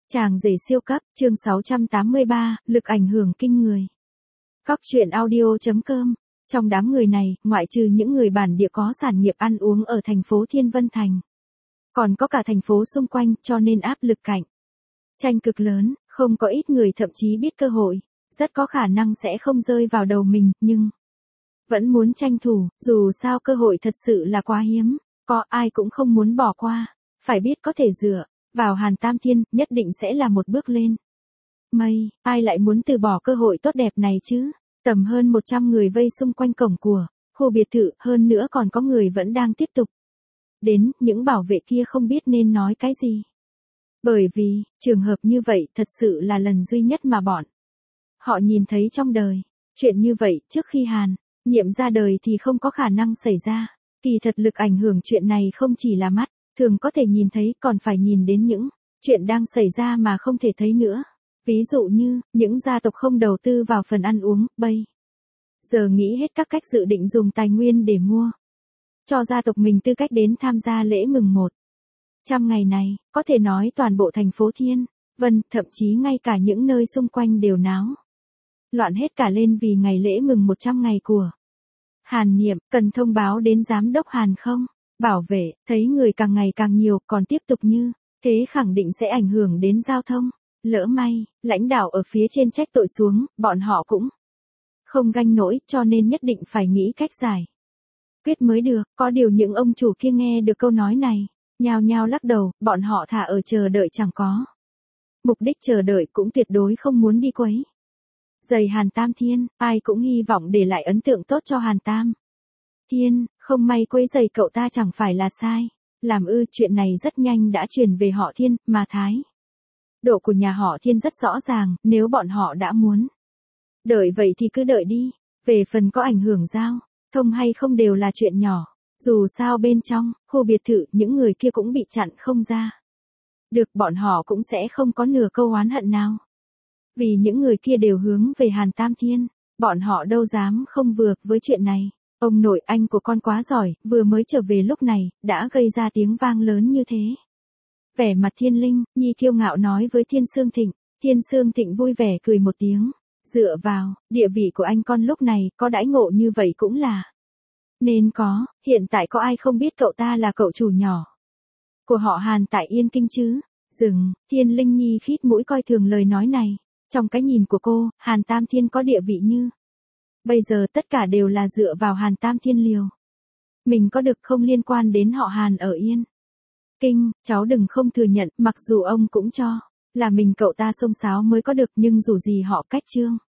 Chàng rể siêu cấp, chương 683, lực ảnh hưởng kinh người. Cóc truyện audio.com. Trong đám người này, ngoại trừ những người bản địa có sản nghiệp ăn uống ở thành phố Thiên Vân Thành, còn có cả thành phố xung quanh, cho nên áp lực cạnh tranh cực lớn, không có ít người thậm chí biết cơ hội, rất có khả năng sẽ không rơi vào đầu mình, nhưng vẫn muốn tranh thủ, dù sao cơ hội thật sự là quá hiếm, có ai cũng không muốn bỏ qua, phải biết có thể dựa vào Hàn Tam Thiên, nhất định sẽ là một bước lên mây, ai lại muốn từ bỏ cơ hội tốt đẹp này chứ? Tầm hơn 100 người vây xung quanh cổng của khu biệt thự, hơn nữa còn có người vẫn đang tiếp tục đến, những bảo vệ kia không biết nên nói cái gì. Bởi vì, trường hợp như vậy thật sự là lần duy nhất mà bọn họ nhìn thấy trong đời. Chuyện như vậy, trước khi Hàn Nhiệm ra đời thì không có khả năng xảy ra. Kỳ thật lực ảnh hưởng chuyện này không chỉ là mắt thường có thể nhìn thấy, còn phải nhìn đến những chuyện đang xảy ra mà không thể thấy nữa. Ví dụ như, những gia tộc không đầu tư vào phần ăn uống, bây giờ nghĩ hết các cách dự định dùng tài nguyên để mua cho gia tộc mình tư cách đến tham gia lễ mừng 100 ngày này, có thể nói toàn bộ thành phố Thiên Vân, thậm chí ngay cả những nơi xung quanh đều náo loạn hết cả lên vì ngày lễ mừng 100 ngày của Hàn Nhiệm. Cần thông báo đến giám đốc Hàn không? Bảo vệ, thấy người càng ngày càng nhiều, còn tiếp tục như thế khẳng định sẽ ảnh hưởng đến giao thông. Lỡ may, lãnh đạo ở phía trên trách tội xuống, bọn họ cũng không ganh nổi, cho nên nhất định phải nghĩ cách giải quyết mới được. Có điều những ông chủ kia nghe được câu nói này, nhao nhao lắc đầu, bọn họ thà ở chờ đợi chẳng có mục đích chờ đợi, cũng tuyệt đối không muốn đi quấy rầy Hàn Tam Thiên. Ai cũng hy vọng để lại ấn tượng tốt cho Hàn Tam Thiên, không may quấy rầy cậu ta chẳng phải là sai. Làm ư? Chuyện này rất nhanh đã truyền về họ Thiên, mà thái độ của nhà họ Thiên rất rõ ràng, nếu bọn họ đã muốn đợi vậy thì cứ đợi đi. Về phần có ảnh hưởng giao thông hay không đều là chuyện nhỏ, dù sao bên trong khu biệt thự những người kia cũng bị chặn không ra được, bọn họ cũng sẽ không có nửa câu oán hận nào. Vì những người kia đều hướng về Hàn Tam Thiên, bọn họ đâu dám không vừa với chuyện này. Ông nội, anh của con quá giỏi, vừa mới trở về lúc này, đã gây ra tiếng vang lớn như thế. Vẻ mặt Thiên Linh Nhi kiêu ngạo nói với Thiên Sương Thịnh. Thiên Sương Thịnh vui vẻ cười một tiếng. Dựa vào địa vị của anh con lúc này, có đãi ngộ như vậy cũng là nên có. Hiện tại có ai không biết cậu ta là cậu chủ nhỏ của họ Hàn tại Yên Kinh chứ? Dừng. Thiên Linh Nhi khít mũi coi thường lời nói này. Trong cái nhìn của cô, Hàn Tam Thiên có địa vị như bây giờ tất cả đều là dựa vào Hàn Tam Thiên liều mình có được, không liên quan đến họ Hàn ở Yên Kinh. Cháu đừng không thừa nhận, mặc dù ông cũng cho là mình cậu ta xông xáo mới có được, nhưng dù gì họ cách Trương